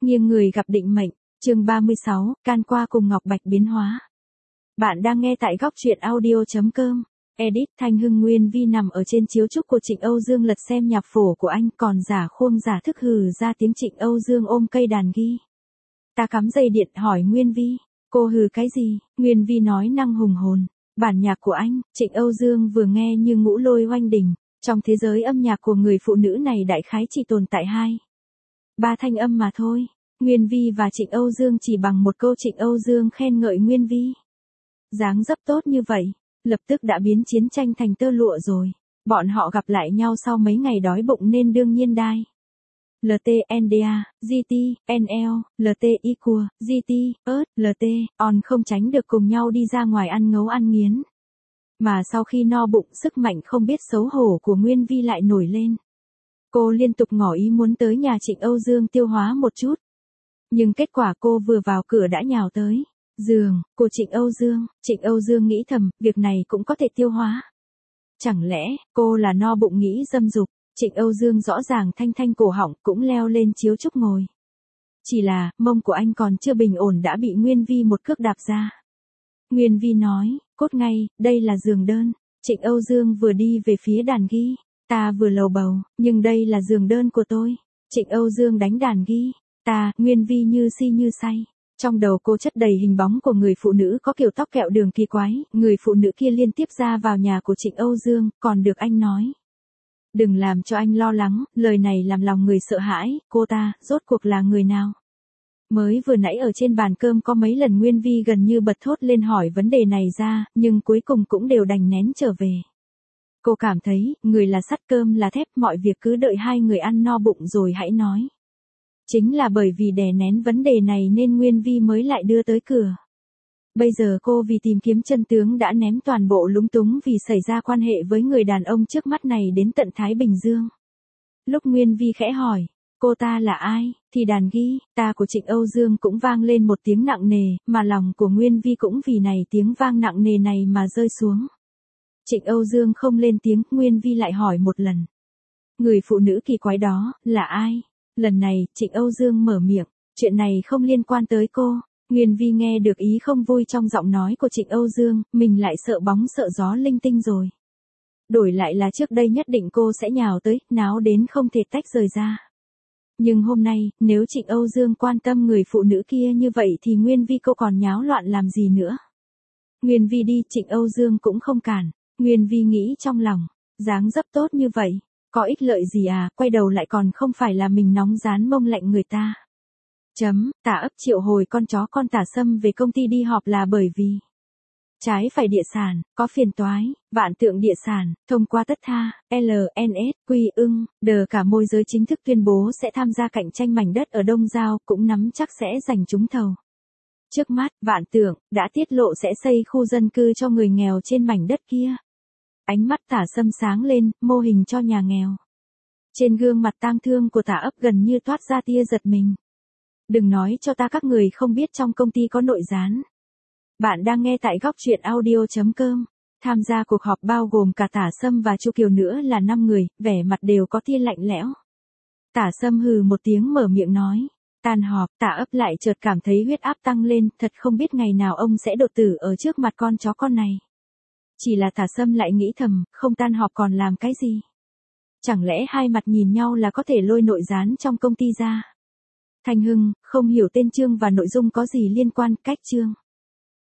Nghiêng người gặp định mệnh, chương 36, can qua cùng Ngọc Bạch biến hóa. Bạn đang nghe tại góc truyện audio.com. Edit Thanh Hưng Nguyên Vi nằm ở trên chiếu trúc của Trịnh Âu Dương lật xem nhạc phổ của anh, còn giả khuông giả thức hừ ra tiếng. Trịnh Âu Dương ôm cây đàn ghi. Ta cắm dây điện hỏi Nguyên Vi, cô hừ cái gì? Nguyên Vi nói năng hùng hồn. Bản nhạc của anh. Trịnh Âu Dương vừa nghe như ngũ lôi oanh đỉnh. Trong thế giới âm nhạc của người phụ nữ này đại khái chỉ tồn tại 2-3 thanh âm mà thôi. Nguyên Vi và Trịnh Âu Dương chỉ bằng một câu. Trịnh Âu Dương khen ngợi Nguyên Vi. Dáng dấp tốt như vậy, lập tức đã biến chiến tranh thành tơ lụa rồi. Bọn họ gặp lại nhau sau mấy ngày đói bụng nên đương nhiên đai. LT, NDA, GT, NL, LT, IQ, GT, ớt, LT, on không tránh được cùng nhau đi ra ngoài ăn ngấu ăn nghiến. Mà sau khi no bụng, sức mạnh không biết xấu hổ của Nguyên Vi lại nổi lên. Cô liên tục ngỏ ý muốn tới nhà Trịnh Âu Dương tiêu hóa một chút. Nhưng kết quả cô vừa vào cửa đã nhào tới giường của Trịnh Âu Dương. Trịnh Âu Dương nghĩ thầm, việc này cũng có thể tiêu hóa. Chẳng lẽ, cô là no bụng nghĩ dâm dục? Trịnh Âu Dương rõ ràng thanh thanh cổ họng cũng leo lên chiếu trúc ngồi. Chỉ là, mông của anh còn chưa bình ổn đã bị Nguyên Vi một cước đạp ra. Nguyên Vi nói, cốt ngay, đây là giường đơn. Trịnh Âu Dương vừa đi về phía đàn ghi. Ta vừa lầu bầu, nhưng đây là giường đơn của tôi. Trịnh Âu Dương đánh đàn ghi. Ta, Nguyên Vi như si như say. Trong đầu cô chất đầy hình bóng của người phụ nữ có kiểu tóc kẹo đường kỳ quái. Người phụ nữ kia liên tiếp ra vào nhà của Trịnh Âu Dương, còn được anh nói. Đừng làm cho anh lo lắng, lời này làm lòng người sợ hãi. Cô ta, rốt cuộc là người nào? Mới vừa nãy ở trên bàn cơm có mấy lần Nguyên Vi gần như bật thốt lên hỏi vấn đề này ra, nhưng cuối cùng cũng đều đành nén trở về. Cô cảm thấy, người là sắt cơm là thép, mọi việc cứ đợi hai người ăn no bụng rồi hãy nói. Chính là bởi vì đè nén vấn đề này nên Nguyên Vi mới lại đưa tới cửa. Bây giờ cô vì tìm kiếm chân tướng đã ném toàn bộ lúng túng vì xảy ra quan hệ với người đàn ông trước mắt này đến tận Thái Bình Dương. Lúc Nguyên Vi khẽ hỏi, cô ta là ai, thì đàn ghi, ta của Trịnh Âu Dương cũng vang lên một tiếng nặng nề, mà lòng của Nguyên Vi cũng vì này tiếng vang nặng nề này mà rơi xuống. Trịnh Âu Dương không lên tiếng, Nguyên Vi lại hỏi một lần. Người phụ nữ kỳ quái đó, là ai? Lần này, Trịnh Âu Dương mở miệng, chuyện này không liên quan tới cô. Nguyên Vi nghe được ý không vui trong giọng nói của Trịnh Âu Dương, mình lại sợ bóng sợ gió linh tinh rồi. Đổi lại là trước đây nhất định cô sẽ nhào tới, náo đến không thể tách rời ra. Nhưng hôm nay, nếu Trịnh Âu Dương quan tâm người phụ nữ kia như vậy thì Nguyên Vi cô còn nháo loạn làm gì nữa. Nguyên Vi đi, Trịnh Âu Dương cũng không cản. Nguyên Vi nghĩ trong lòng, dáng dấp tốt như vậy, có ích lợi gì à, quay đầu lại còn không phải là mình nóng rán mông lạnh người ta. Tả ấp triệu hồi con chó con Tả Sâm về công ty đi họp là bởi vì trái phải địa sản, có phiền toái, Vạn Tượng địa sản, thông qua Tất Tha, LNS, Quy Ưng, đờ cả môi giới chính thức tuyên bố sẽ tham gia cạnh tranh mảnh đất ở Đông Giao, cũng nắm chắc sẽ giành trúng thầu. Trước mắt, Vạn Tượng đã tiết lộ sẽ xây khu dân cư cho người nghèo trên mảnh đất kia. Ánh mắt Tả Sâm sáng lên, mô hình cho nhà nghèo. Trên gương mặt tang thương của Tả ấp gần như toát ra tia giật mình. Đừng nói cho ta các người không biết trong công ty có nội gián. Bạn đang nghe tại góc truyện audio.com. Tham gia cuộc họp bao gồm cả Tả Sâm và Chu Kiều nữa là 5 người, vẻ mặt đều có tia lạnh lẽo. Tả Sâm hừ một tiếng mở miệng nói. Tan họp, Tả ấp lại chợt cảm thấy huyết áp tăng lên, thật không biết ngày nào ông sẽ đột tử ở trước mặt con chó con này. Chỉ là Tả Sâm lại nghĩ thầm, không tan họp còn làm cái gì? Chẳng lẽ hai mặt nhìn nhau là có thể lôi nội gián trong công ty ra? Thanh Hưng, không hiểu tên chương và nội dung có gì liên quan, cách chương.